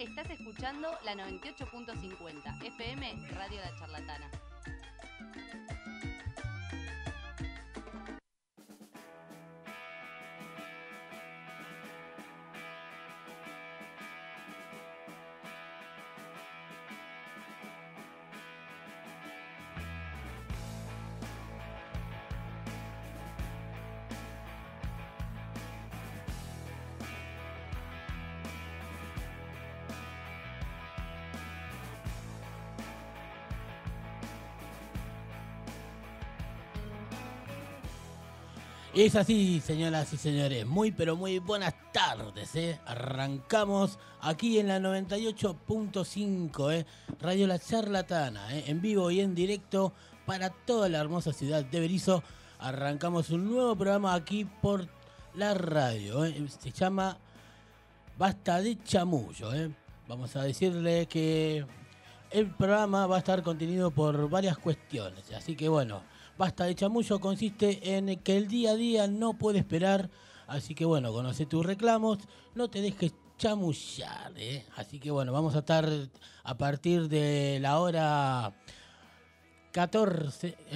Estás escuchando la 98.50 FM Radio La Charlatana. Es así, señoras y señores, muy pero muy buenas tardes, Arrancamos aquí en la 98.5, Radio La Charlatana, en vivo y en directo para toda la hermosa ciudad de Berisso. Arrancamos un nuevo programa aquí por la radio, se llama Basta de Chamullo, Vamos a decirle que el programa va a estar contenido por varias cuestiones, así que bueno, Basta de Chamullo consiste en que el día a día no puede esperar, así que bueno, conoce tus reclamos, no te dejes chamullar, Así que bueno, vamos a estar a partir de la hora 14,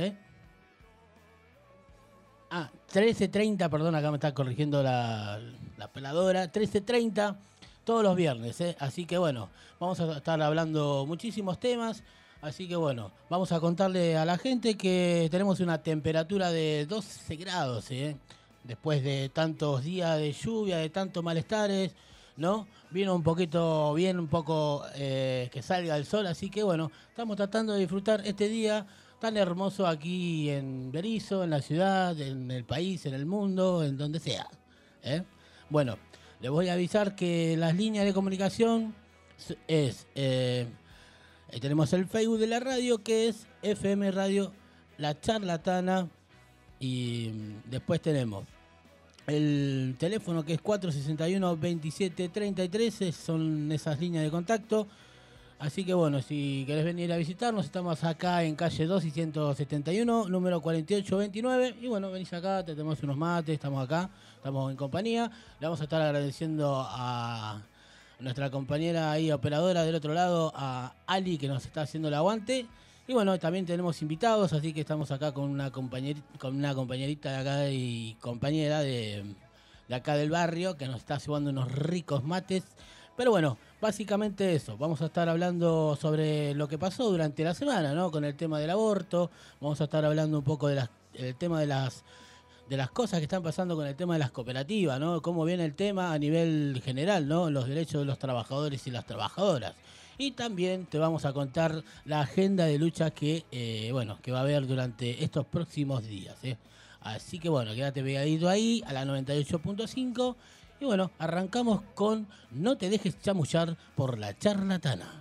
13:30, perdón, acá me está corrigiendo la peladora, 13:30 todos los viernes, Así que bueno, vamos a estar hablando muchísimos temas. Así que bueno, vamos a contarle a la gente que tenemos una temperatura de 12 grados, después de tantos días de lluvia, de tantos malestares, ¿no? Vino un poquito bien, un poco que salga el sol, así que bueno, estamos tratando de disfrutar este día tan hermoso aquí en Berisso, en la ciudad, en el país, en el mundo, en donde sea, Bueno, les voy a avisar que las líneas de comunicación es... tenemos el Facebook de la radio, que es FM Radio La Charlatana. Y después tenemos el teléfono, que es 461-2733. Son esas líneas de contacto. Así que bueno, si querés venir a visitarnos, estamos acá en calle 2 y 171, número 4829. Y bueno, venís acá, te tenemos unos mates, estamos acá, estamos en compañía. Le vamos a estar agradeciendo a nuestra compañera ahí, operadora del otro lado, a Ali, que nos está haciendo el aguante. Y bueno, también tenemos invitados, así que estamos acá con una compañerita de acá y compañera de acá del barrio, que nos está llevando unos ricos mates. Pero bueno, básicamente eso. Vamos a estar hablando sobre lo que pasó durante la semana, ¿no? Con el tema del aborto. Vamos a estar hablando un poco del tema de las cosas que están pasando con el tema de las cooperativas, ¿no? Cómo viene el tema a nivel general, ¿no? Los derechos de los trabajadores y las trabajadoras. Y también te vamos a contar la agenda de lucha que va a haber durante estos próximos días, Así que bueno, quédate pegadito ahí a la 98.5. Y bueno, arrancamos con No te dejes chamullar por La Charlatana.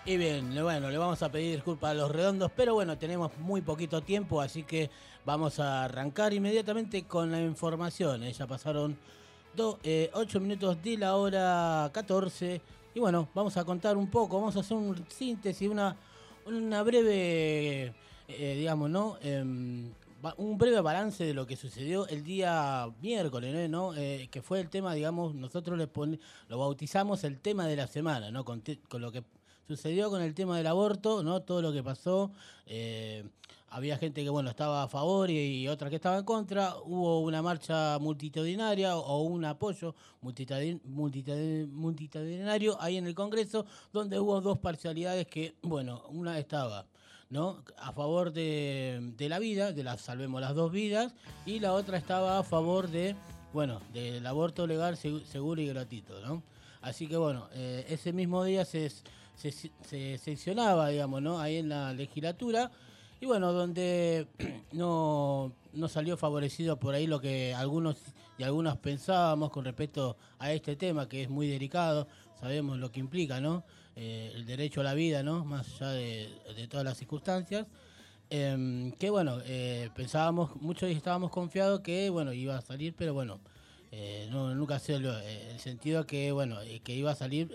Y bien, bueno, le vamos a pedir disculpas a los redondos, pero bueno, tenemos muy poquito tiempo, así que vamos a arrancar inmediatamente con la información. Ya pasaron 8 minutos de la hora 14 y bueno, vamos a contar un poco, vamos a hacer un síntesis, una breve, digamos, ¿no? Un breve balance de lo que sucedió el día miércoles, ¿no? Que fue el tema, digamos, nosotros lo bautizamos el tema de la semana, ¿no? Con lo que sucedió con el tema del aborto, ¿no? Todo lo que pasó. Había gente que, bueno, estaba a favor y otra que estaba en contra. Hubo una marcha multitudinaria o un apoyo multitudinario ahí en el Congreso, donde hubo dos parcialidades que, bueno, una estaba, ¿no? A favor de la vida, salvemos las dos vidas, y la otra estaba a favor bueno, del aborto legal, seguro y gratuito, ¿no? Así que bueno, ese mismo día se seccionaba, digamos, ¿no? Ahí en la legislatura, y bueno, donde no salió favorecido por ahí lo que algunos y algunas pensábamos con respecto a este tema, que es muy delicado, sabemos lo que implica, ¿no? El derecho a la vida, ¿no? Más allá de todas las circunstancias. Que bueno, pensábamos, muchos estábamos confiados que bueno, iba a salir, pero bueno, nunca ha sido el sentido que bueno, que iba a salir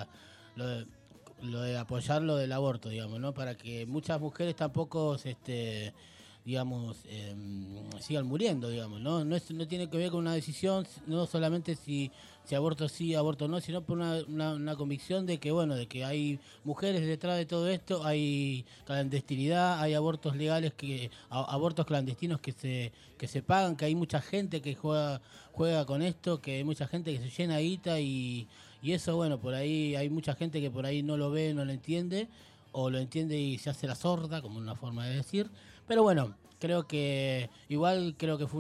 lo de apoyar lo del aborto, digamos, ¿no? Para que muchas mujeres tampoco digamos, sigan muriendo, digamos, ¿no? No tiene que ver con una decisión, no solamente si aborto sí, aborto no, sino por una convicción de que, bueno, de que hay mujeres detrás de todo esto, hay clandestinidad, hay abortos legales, abortos clandestinos que se pagan, que hay mucha gente que juega con esto, que hay mucha gente que se llena guita y eso, bueno, por ahí hay mucha gente que por ahí no lo ve, no lo entiende, o lo entiende y se hace la sorda, como una forma de decir. Pero bueno, creo que fue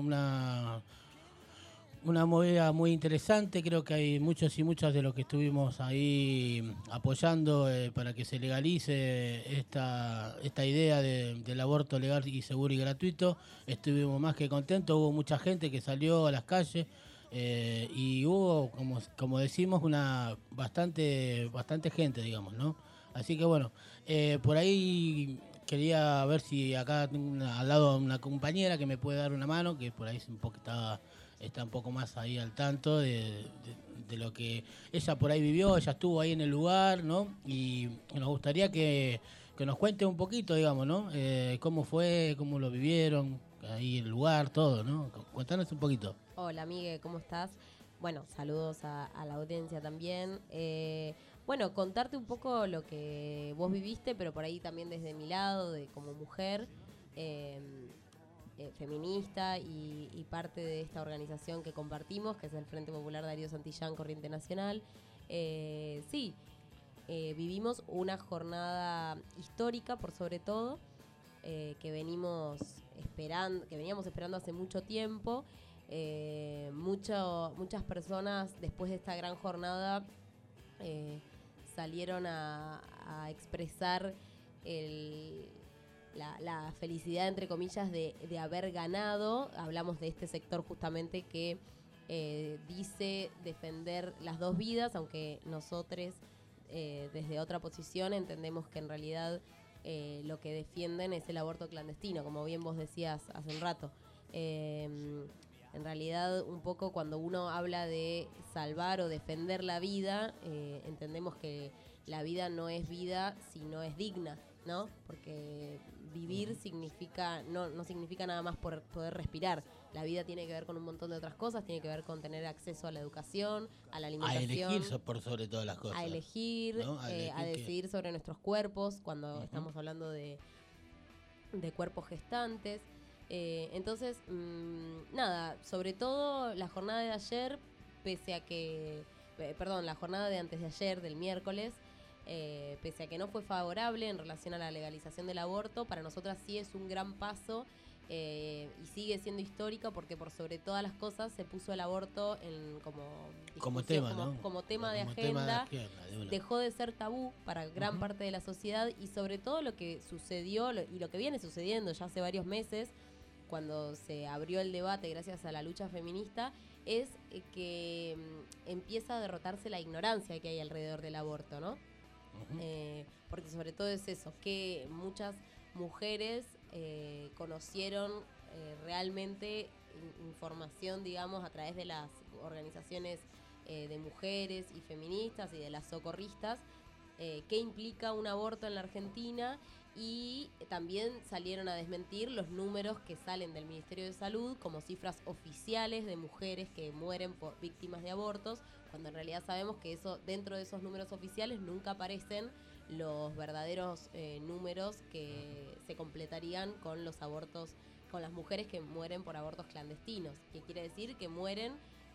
una movida muy interesante. Creo que hay muchos y muchas de los que estuvimos ahí apoyando para que se legalice esta idea del aborto legal y seguro y gratuito. Estuvimos más que contentos, hubo mucha gente que salió a las calles. Y hubo, como decimos, bastante gente, digamos, ¿no? Así que bueno, por ahí quería ver si acá tengo al lado una compañera que me puede dar una mano, que por ahí está un poco más ahí al tanto de lo que ella por ahí vivió, ella estuvo ahí en el lugar, ¿no? Y nos gustaría que nos cuente un poquito, digamos, ¿no? Cómo fue, cómo lo vivieron, ahí el lugar, todo, ¿no? Cuéntanos un poquito. Hola, Migue, ¿cómo estás? Bueno, saludos a la audiencia también. Bueno, contarte un poco lo que vos viviste, pero por ahí también desde mi lado, como mujer feminista y parte de esta organización que compartimos, que es el Frente Popular Darío Santillán Corriente Nacional. Sí, vivimos una jornada histórica, por sobre todo, que veníamos esperando hace mucho tiempo. Muchas personas después de esta gran jornada salieron a expresar la felicidad, entre comillas, de haber ganado. Hablamos de este sector justamente que dice defender las dos vidas, aunque nosotros desde otra posición entendemos que en realidad lo que defienden es el aborto clandestino, como bien vos decías hace un rato. En realidad, un poco cuando uno habla de salvar o defender la vida, entendemos que la vida no es vida si no es digna, ¿no? Porque vivir no significa nada más por poder respirar. La vida tiene que ver con un montón de otras cosas, tiene que ver con tener acceso a la educación, a la alimentación. A elegir por sobre todas las cosas. A elegir, ¿no? A decidir sobre nuestros cuerpos cuando estamos hablando de cuerpos gestantes. Entonces, nada, sobre todo la jornada de ayer, la jornada de antes de ayer, del miércoles, pese a que no fue favorable en relación a la legalización del aborto, para nosotras sí es un gran paso y sigue siendo histórica porque por sobre todas las cosas se puso el aborto como tema, ¿no? Como tema de agenda. Dejó de ser tabú para gran parte de la sociedad y sobre todo lo que sucedió y lo que viene sucediendo ya hace varios meses, cuando se abrió el debate gracias a la lucha feminista, es que empieza a derrotarse la ignorancia que hay alrededor del aborto, ¿no? Porque sobre todo es eso, que muchas mujeres conocieron realmente información, digamos, a través de las organizaciones de mujeres y feministas y de las socorristas, qué implica un aborto en la Argentina, y también salieron a desmentir los números que salen del Ministerio de Salud como cifras oficiales de mujeres que mueren por víctimas de abortos, cuando en realidad sabemos que eso, dentro de esos números oficiales nunca aparecen los verdaderos números que se completarían con los abortos, con las mujeres que mueren por abortos clandestinos, que quiere decir que mueren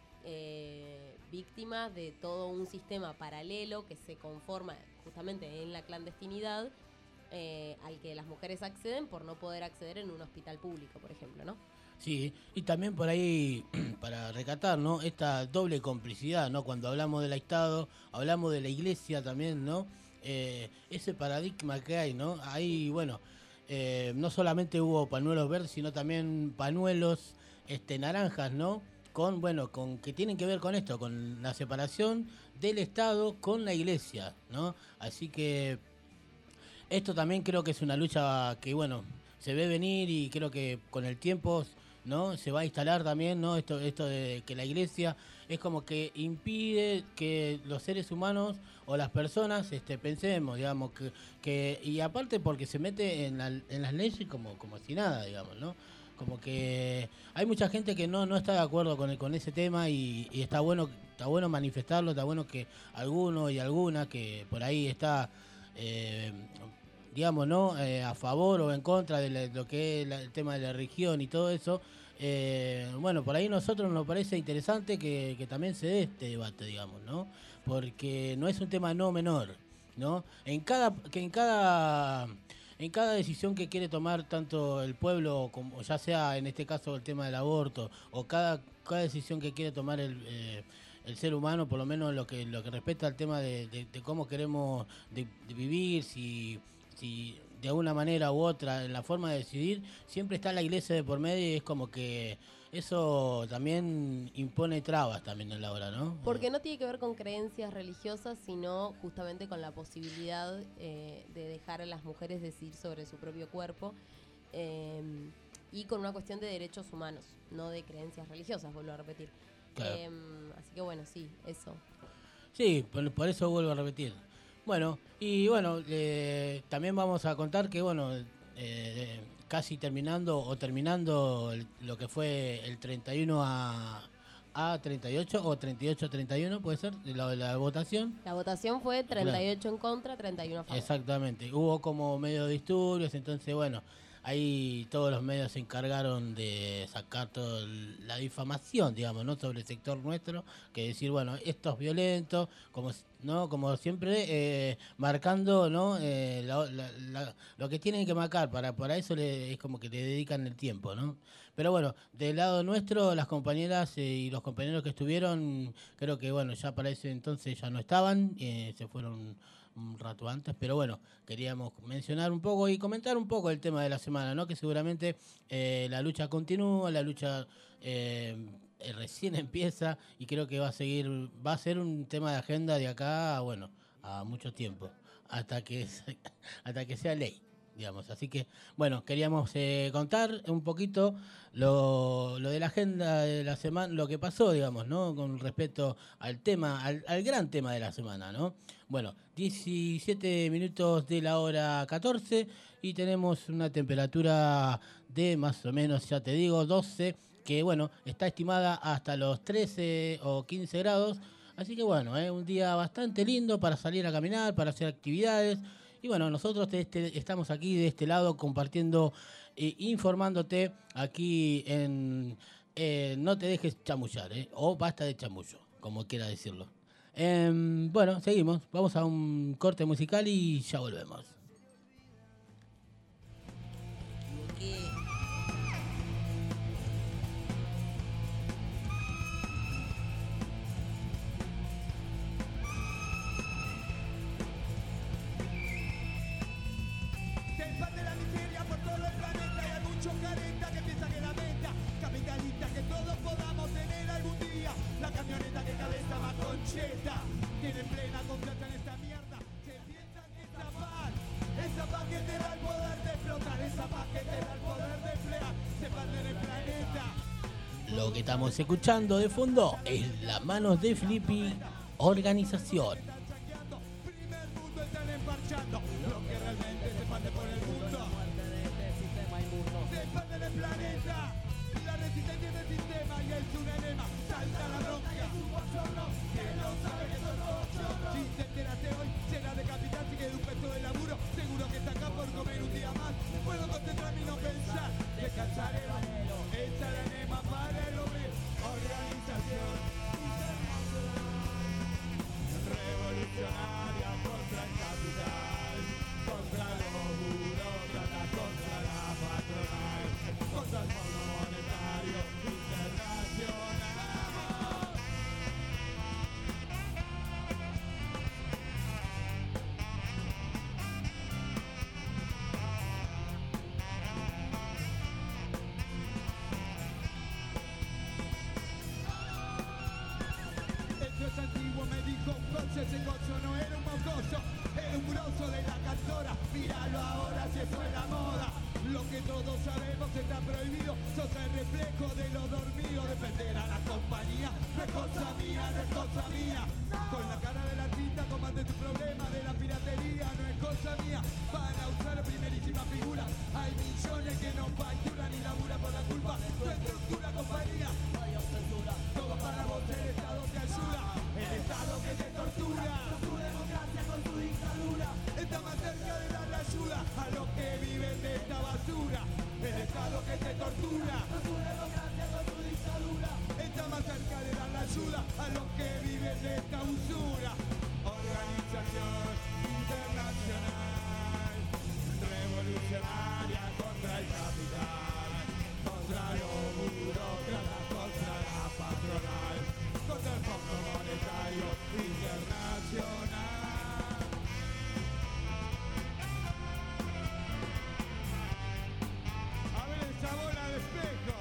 víctimas de todo un sistema paralelo que se conforma justamente en la clandestinidad, al que las mujeres acceden por no poder acceder en un hospital público, por ejemplo, ¿no? Sí, y también por ahí, para recatar, ¿no? Esta doble complicidad, ¿no? Cuando hablamos del Estado, hablamos de la Iglesia también, ¿no? Ese paradigma que hay, ¿no? Ahí, bueno, no solamente hubo pañuelos verdes, sino también pañuelos naranjas, ¿no? Con que tienen que ver con esto, con la separación del Estado con la Iglesia, ¿no? Así que esto también creo que es una lucha que, bueno, se ve venir, y creo que con el tiempo, ¿no? Se va a instalar también, ¿no? Esto de que la Iglesia es como que impide que los seres humanos o las personas pensemos, digamos, que y aparte porque se mete en las leyes como si nada, digamos, ¿no? Como que hay mucha gente que no está de acuerdo con ese tema, y está bueno manifestarlo, está bueno que alguno y alguna que por ahí está digamos, ¿no? A favor o en contra de lo que es el tema de la religión y todo eso. Bueno, por ahí nosotros nos parece interesante que también se dé este debate, digamos, ¿no? Porque no es un tema no menor, ¿no? En cada decisión que quiere tomar tanto el pueblo, como ya sea en este caso el tema del aborto, o cada decisión que quiere tomar el ser humano, por lo menos lo que respecta al tema de cómo queremos de vivir, si de alguna manera u otra, en la forma de decidir, siempre está la Iglesia de por medio, y es como que eso también impone trabas también en la hora, ¿no? Porque no tiene que ver con creencias religiosas, sino justamente con la posibilidad de dejar a las mujeres decidir sobre su propio cuerpo, y con una cuestión de derechos humanos, no de creencias religiosas, vuelvo a repetir. Claro. Así que bueno, sí, eso. Sí, por eso vuelvo a repetir. Bueno, y bueno, también vamos a contar que, bueno, casi terminando lo que fue el 31 a 38 o 38 a 31, puede ser, la votación. La votación fue 38 en contra, 31 a favor. Exactamente, hubo como medio disturbios, entonces, bueno, ahí todos los medios se encargaron de sacar toda la difamación, digamos, ¿no? Sobre el sector nuestro, que decir, bueno, esto es violento, como siempre, marcando, ¿no? Lo que tienen que marcar, para eso es como que le dedican el tiempo, ¿no? Pero bueno, del lado nuestro, las compañeras y los compañeros que estuvieron, creo que, bueno, ya para ese entonces ya no estaban, se fueron un rato antes, pero bueno, queríamos mencionar un poco y comentar un poco el tema de la semana, ¿no? Que seguramente la lucha continúa, la lucha recién empieza, y creo que va a ser un tema de agenda de acá, bueno, a mucho tiempo, hasta que sea ley, digamos. Así que, bueno, queríamos contar un poquito lo de la agenda de la semana, lo que pasó, digamos, ¿no? Con respecto al tema, al gran tema de la semana, ¿no? Bueno, 17 minutos de la hora 14, y tenemos una temperatura de más o menos, ya te digo, 12, que bueno, está estimada hasta los 13 o 15 grados. Así que bueno, un día bastante lindo para salir a caminar, para hacer actividades. Y bueno, nosotros estamos aquí de este lado compartiendo, informándote aquí en No te dejes chamullar, o basta de chamullo, como quiera decirlo. Bueno, seguimos, vamos a un corte musical y ya volvemos. Tienen plena confianza en esta mierda. estamos escuchando de fondo es Las Manos de Filippi, Organización. Ese gozo no era un mocoso, era un grosso de la cantora. Míralo ahora si eso es la moda. Lo que todos sabemos está prohibido. Sos el reflejo de lo dormido. Defender a la compañía no es cosa mía, no es cosa mía. Con la cara de la tinta combate tu problema de la piratería. No es cosa mía, van a usar primerísima figura. Hay millones que no facturan ni laburan por la culpa. Tu estructura, compañía. Todo para vos, el Estado te ayuda. El Estado que te tortura. Con su democracia, con su dictadura. Está más cerca de dar la ayuda a los que viven de esta basura. El Estado que te tortura. Con su democracia, con su dictadura. Está más cerca de dar la ayuda a los que viven de esta usura. Organización internacional, revolucionaria contra el capital, contra los burócratas, contra la patronal, contra el Fondo Monetario Internacional. A ver esa bola de espejo.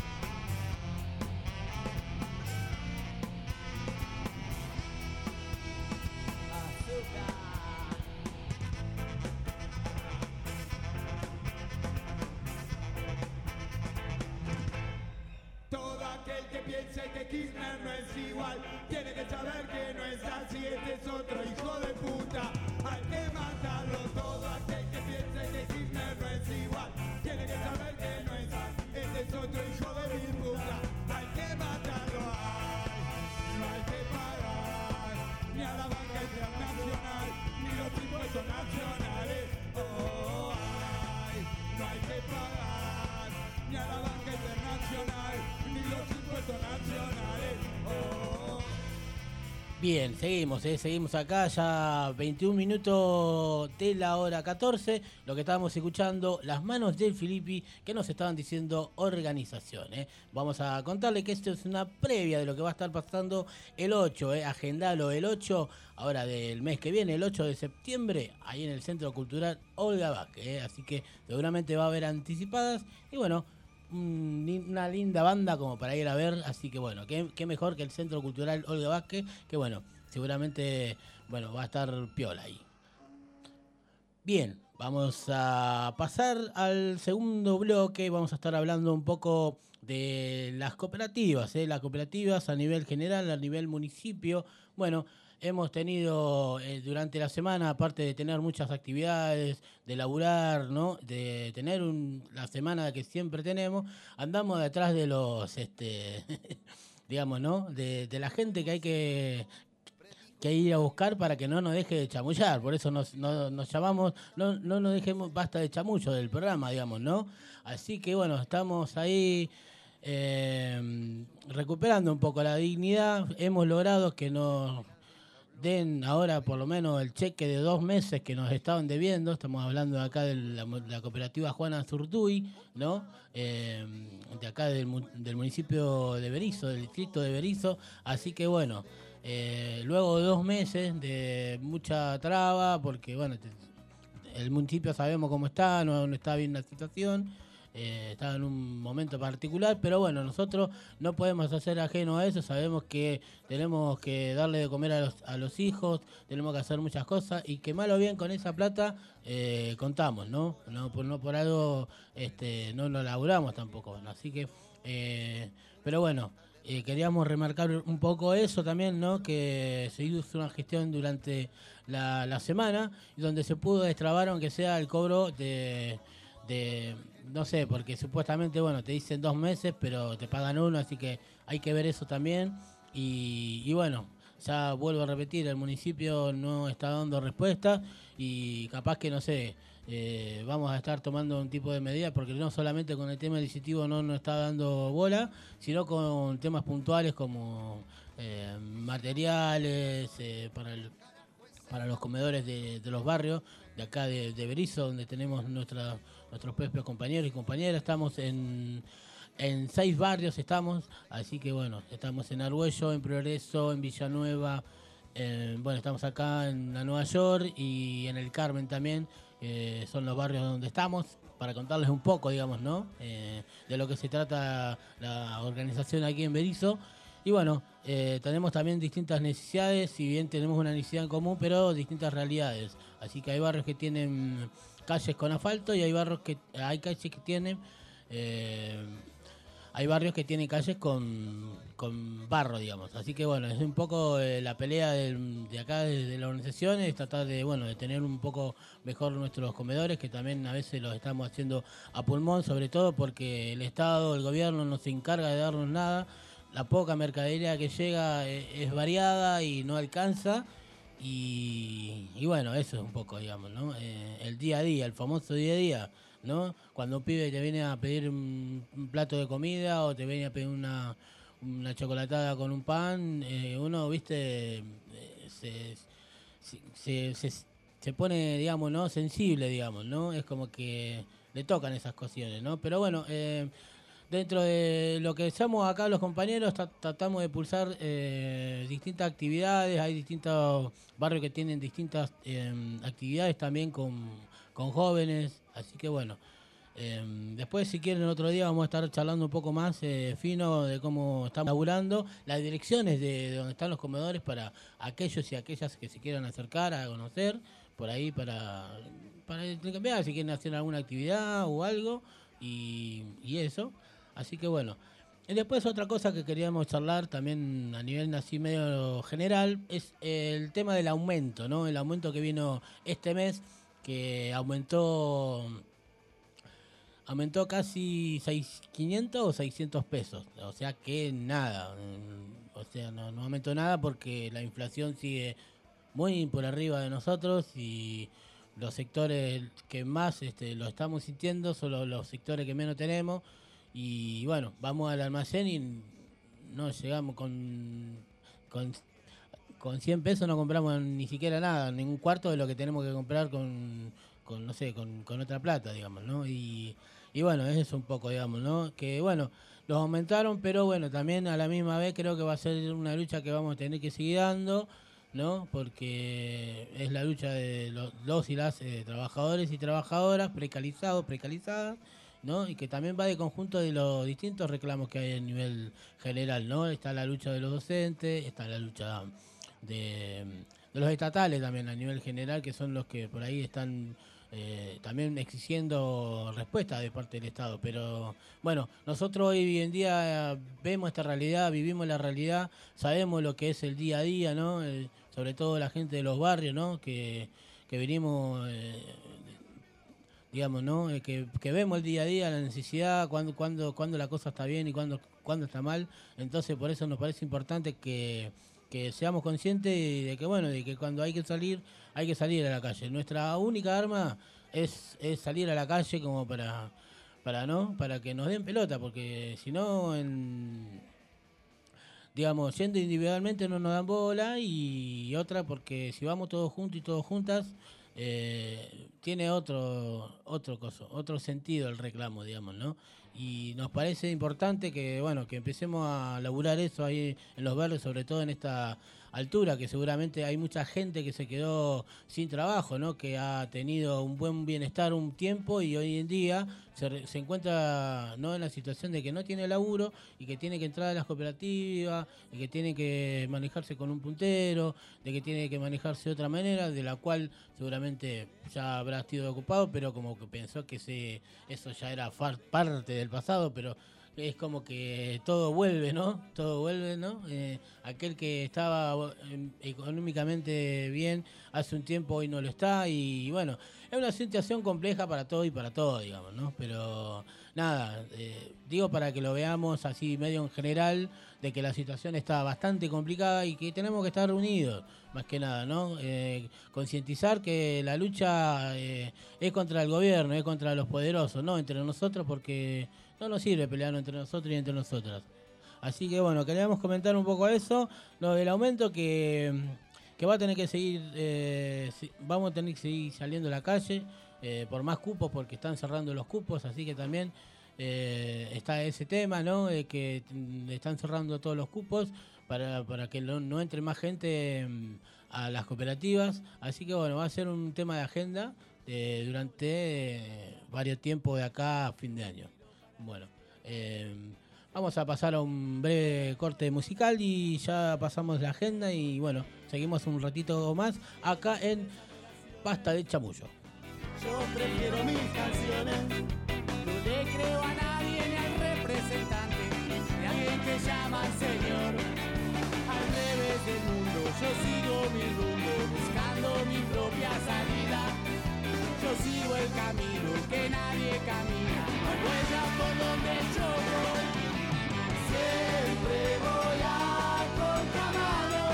Todo aquel que piense que Kirchner no es igual tiene que saber que no es así, este es otro hijo de puta. Hay que matarlo. Todo aquel que piense que Kirchner no es igual tiene que saber que no es así, este es otro hijo de mi puta. Hay que matarlo. Ay, no hay que pagar ni a la banca internacional ni los impuestos nacionales. Oh, ay, no hay que pagar ni a la banca internacional ni los impuestos nacionales. Oh. Bien, seguimos acá, ya 21 minutos de la hora 14, lo que estábamos escuchando, Las Manos del Filippi, que nos estaban diciendo organización. Vamos a contarle que esto es una previa de lo que va a estar pasando el 8, agendalo el 8, ahora del mes que viene, el 8 de septiembre, ahí en el Centro Cultural Olga Vázquez, así que seguramente va a haber anticipadas, y bueno, una linda banda como para ir a ver, así que bueno, qué mejor que el Centro Cultural Olga Vázquez, que bueno, seguramente bueno va a estar piola ahí. Bien, vamos a pasar al segundo bloque, vamos a estar hablando un poco de las cooperativas a nivel general, a nivel municipio. Bueno, hemos tenido durante la semana, aparte de tener muchas actividades, de laburar, ¿no? De tener la semana que siempre tenemos, andamos detrás de los, digamos, ¿no? De la gente que hay que ir a buscar para que no nos deje de chamullar. Por eso nos llamamos, no nos dejemos, basta de chamullo del programa, digamos, ¿no? Así que bueno, estamos ahí recuperando un poco la dignidad. Hemos logrado que nos den ahora por lo menos el cheque de 2 meses que nos estaban debiendo. Estamos hablando de acá de la cooperativa Juana Zurduy, ¿no? De acá del municipio de Berisso, del distrito de Berisso. Así que bueno, luego de 2 meses de mucha traba, porque bueno, el municipio sabemos cómo está, no está bien la situación. Está en un momento particular, pero bueno, nosotros no podemos hacer ajeno a eso, sabemos que tenemos que darle de comer a los hijos, tenemos que hacer muchas cosas y que mal o bien con esa plata contamos, ¿no? No por algo no laburamos tampoco, ¿no? Así que Pero bueno, queríamos remarcar un poco eso también, ¿no? Que se hizo una gestión durante la semana y donde se pudo destrabar, aunque sea el cobro de no sé, porque supuestamente, bueno, te dicen 2 meses, pero te pagan uno, así que hay que ver eso también. Y bueno, ya vuelvo a repetir, el municipio no está dando respuesta y capaz que, no sé, vamos a estar tomando un tipo de medidas, porque no solamente con el tema adquisitivo no está dando bola, sino con temas puntuales como materiales para los comedores de los barrios, de acá de Berizo, donde tenemos nuestros propios compañeros y compañeras. Estamos en 6 barrios, así que bueno, estamos en Argüello, en Progreso, en Villanueva, bueno, estamos acá en la Nueva York y en el Carmen también, son los barrios donde estamos, para contarles un poco, digamos, ¿no? De lo que se trata la organización aquí en Berizo. Y bueno, tenemos también distintas necesidades, si bien tenemos una necesidad en común, pero distintas realidades. Así que hay barrios que tienen calles con asfalto y hay calles que tienen calles con barro, digamos. Así que bueno, es un poco la pelea de acá de la organización, es tratar de tener un poco mejor nuestros comedores, que también a veces los estamos haciendo a pulmón, sobre todo porque el Estado, el gobierno no se encarga de darnos nada. La poca mercadería que llega es variada y no alcanza. Y bueno, eso es un poco, digamos, ¿no? El día a día, el famoso día a día, ¿no? Cuando un pibe te viene a pedir un plato de comida o te viene a pedir una chocolatada con un pan, uno, viste, se pone, digamos, ¿no? Sensible, digamos, ¿no? Es como que le tocan esas cuestiones, ¿no? Pero bueno, dentro de lo que somos acá los compañeros, tratamos de pulsar distintas actividades. Hay distintos barrios que tienen distintas actividades también con jóvenes. Así que bueno, después si quieren otro día vamos a estar charlando un poco más fino de cómo estamos laburando, las direcciones de donde están los comedores para aquellos y aquellas que se quieran acercar a conocer, por ahí para intercambiar, si quieren hacer alguna actividad o algo, y eso. Así que bueno, y después otra cosa que queríamos charlar también a nivel así medio general es el tema del aumento, ¿no? El aumento que vino este mes, que aumentó casi 500 o 600 pesos, o sea que nada, o sea, no aumentó nada porque la inflación sigue muy por arriba de nosotros y los sectores que más lo estamos sintiendo son los sectores que menos tenemos. Y bueno, vamos al almacén y no llegamos con 100 pesos, no compramos ni siquiera nada, ni un cuarto de lo que tenemos que comprar con otra plata, digamos, ¿no? Y bueno, eso es un poco, digamos, ¿no? Que bueno, los aumentaron, pero bueno, también a la misma vez creo que va a ser una lucha que vamos a tener que seguir dando, ¿no? Porque es la lucha de los y las trabajadores y trabajadoras, precarizadas, ¿no? Y que también va de conjunto de los distintos reclamos que hay a nivel general, ¿no? Está la lucha de los docentes, está la lucha de los estatales también a nivel general, que son los que por ahí están también exigiendo respuesta de parte del Estado. Pero bueno, nosotros hoy en día vemos esta realidad, vivimos la realidad, sabemos lo que es el día a día, ¿no? Sobre todo la gente de los barrios, ¿no? Que venimos... digamos, ¿no? Que vemos el día a día, la necesidad, cuando la cosa está bien y cuando está mal. Entonces, por eso nos parece importante que seamos conscientes de que, bueno, de que cuando hay que salir a la calle. Nuestra única arma es salir a la calle como para que nos den pelota, porque si no, digamos, yendo individualmente no nos dan bola, y otra porque si vamos todos juntos y todos juntas, tiene otro sentido el reclamo, digamos, ¿no? Y nos parece importante que, bueno, que empecemos a laburar eso ahí en los barrios, sobre todo en esta altura, que seguramente hay mucha gente que se quedó sin trabajo, ¿no? Que ha tenido un buen bienestar un tiempo y hoy en día se encuentra, ¿no?, en la situación de que no tiene laburo y que tiene que entrar a las cooperativas y que tiene que manejarse con un puntero, de que tiene que manejarse de otra manera, de la cual seguramente ya habrá sido ocupado, pero como que pensó que eso ya era parte del pasado, pero es como que todo vuelve, ¿no? Todo vuelve, ¿no? Aquel que estaba económicamente bien hace un tiempo hoy no lo está y bueno, es una situación compleja para todo y para todo, digamos, ¿no? Pero nada, digo para que lo veamos así medio en general, de que la situación está bastante complicada y que tenemos que estar unidos, más que nada, ¿no? Concientizar que la lucha es contra el gobierno, es contra los poderosos, no entre nosotros, porque no nos sirve pelear entre nosotros y entre nosotras. Así que bueno, queríamos comentar un poco eso, lo del aumento que va a tener que seguir, vamos a tener que seguir saliendo a la calle por más cupos, porque están cerrando los cupos, así que también está ese tema, ¿no? De que están cerrando todos los cupos para que no entre más gente a las cooperativas, así que bueno, va a ser un tema de agenda durante varios tiempos de acá a fin de año. Bueno, vamos a pasar a un breve corte musical y ya pasamos la agenda y bueno, seguimos un ratito más acá en Basta de Chamullo. Yo prefiero mis canciones, no le creo a nadie ni al representante, ni a alguien que llama al Señor. Al revés del mundo, yo sigo mi rumbo, buscando mi propia salida. Yo sigo el camino que nadie camina, no hay huellas por donde yo voy. Siempre voy a contramano.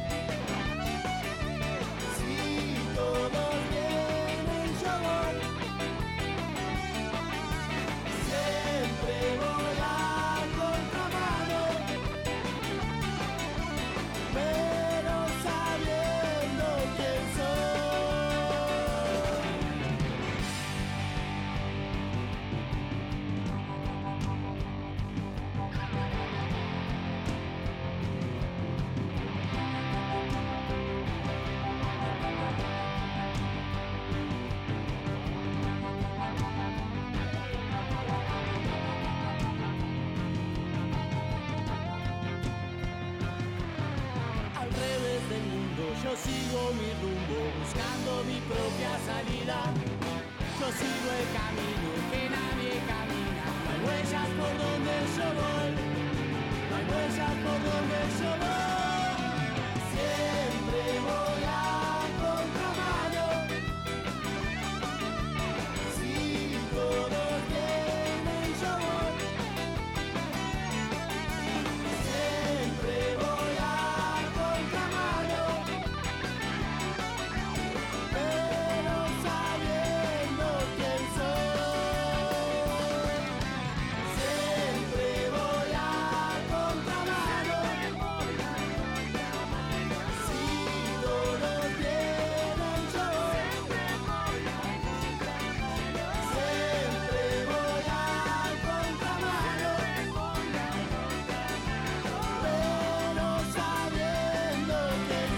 Si todos vienen, yo voy. Siempre voy a contramano, pero sabiendo quién soy. Al revés del mundo, yo sigo mi rumbo, buscando mi propia salida. Yo sigo el camino que nadie camina. No hay huellas por donde yo voy. No hay huellas por donde yo voy. Siempre voy a contramano. Si todos vienen, yo voy. Siempre voy a contramano, pero sabiendo quién soy. Siempre voy a contramano, si todos vienen, yo voy. Siempre voy a contramano, pero sabiendo quién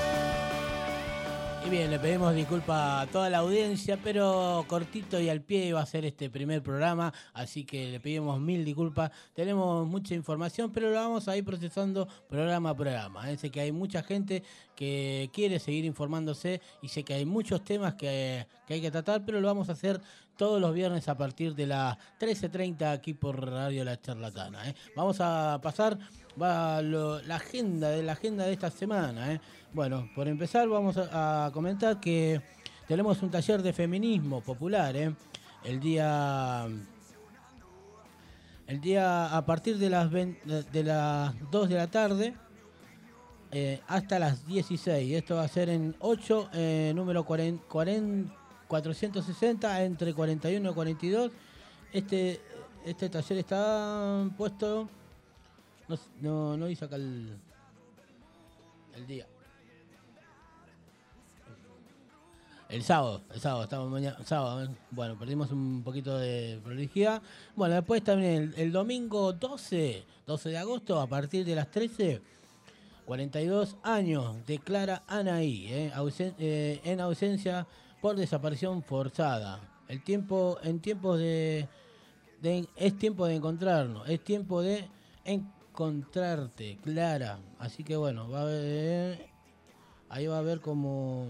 soy. Y bien, le pedimos disculpas a toda la audiencia, pero cortito y al pie va a ser este primer programa, así que le pedimos mil disculpas. Tenemos mucha información, pero lo vamos a ir procesando programa a programa. Sé que hay mucha gente que quiere seguir informándose y sé que hay muchos temas que hay que tratar, pero lo vamos a hacer todos los viernes a partir de las 13:30 aquí por Radio La Charlatana. Vamos a pasar la agenda de esta semana. Bueno, por empezar vamos a comentar que tenemos un taller de feminismo popular. El día a partir de las 2 de la tarde hasta las 16. Esto va a ser en 8, número 460, entre 41 y 42. Este taller está puesto, no dice acá el día. El sábado, estamos mañana, sábado. Bueno, perdimos un poquito de prolijidad. Bueno, después también el domingo 12 de agosto, a partir de las 13, 42 años, declara Anaí, en ausencia por desaparición forzada. Es tiempo de encontrarnos, es tiempo de encontrarte, Clara. Así que bueno, ahí va a haber como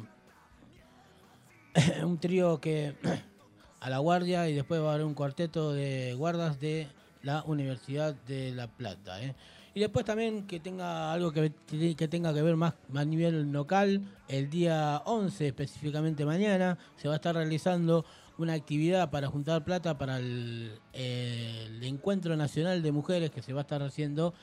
un trío que a la guardia y después va a haber un cuarteto de guardas de la Universidad de La Plata. Y después también que tenga algo que tenga que ver más a nivel local, el día 11, específicamente mañana, se va a estar realizando una actividad para juntar plata para el Encuentro Nacional de Mujeres que se va a estar haciendo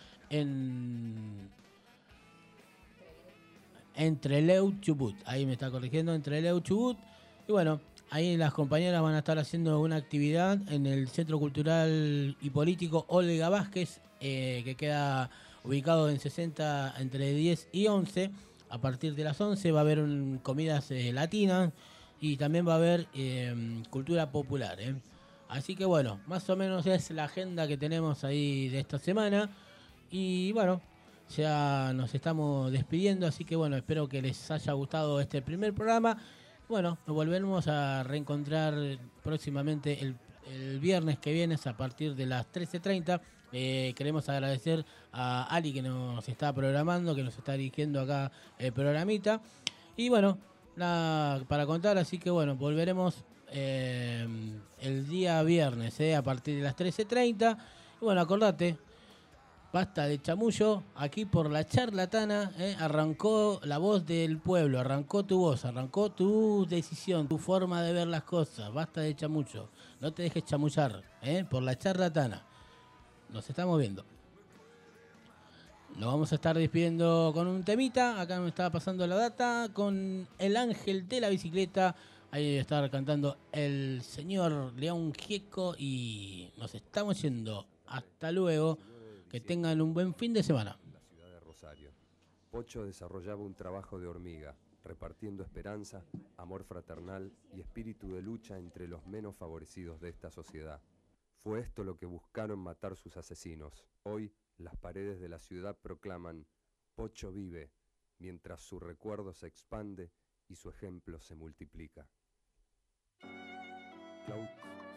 entre Trelew, Chubut. Ahí me está corrigiendo, entre Trelew, Chubut. Y bueno, ahí las compañeras van a estar haciendo una actividad en el Centro Cultural y Político Olga Vázquez, que queda ubicado en 60 entre 10 y 11. A partir de las 11 va a haber comidas latinas y también va a haber cultura popular. Así que bueno, más o menos es la agenda que tenemos ahí de esta semana. Y bueno, ya nos estamos despidiendo, así que bueno, espero que les haya gustado este primer programa. Bueno, nos volveremos a reencontrar próximamente el viernes que viene a partir de las 13:30. Queremos agradecer a Ali que nos está programando, que nos está dirigiendo acá el programita. Y bueno, nada para contar, así que bueno, volveremos el día viernes a partir de las 13:30. Y bueno, acordate, basta de chamullo, aquí por La Charlatana, arrancó la voz del pueblo, arrancó tu voz, arrancó tu decisión, tu forma de ver las cosas, basta de chamullo, no te dejes chamullar, por La Charlatana. Nos estamos viendo. Nos vamos a estar despidiendo con un temita, acá me estaba pasando la data, con El Ángel de la Bicicleta, ahí debe estar cantando el señor León Gieco y nos estamos yendo. Hasta luego. Que tengan un buen fin de semana. En la ciudad de Rosario, Pocho desarrollaba un trabajo de hormiga, repartiendo esperanza, amor fraternal y espíritu de lucha entre los menos favorecidos de esta sociedad. Fue esto lo que buscaron matar sus asesinos. Hoy, las paredes de la ciudad proclaman: Pocho vive, mientras su recuerdo se expande y su ejemplo se multiplica. Claude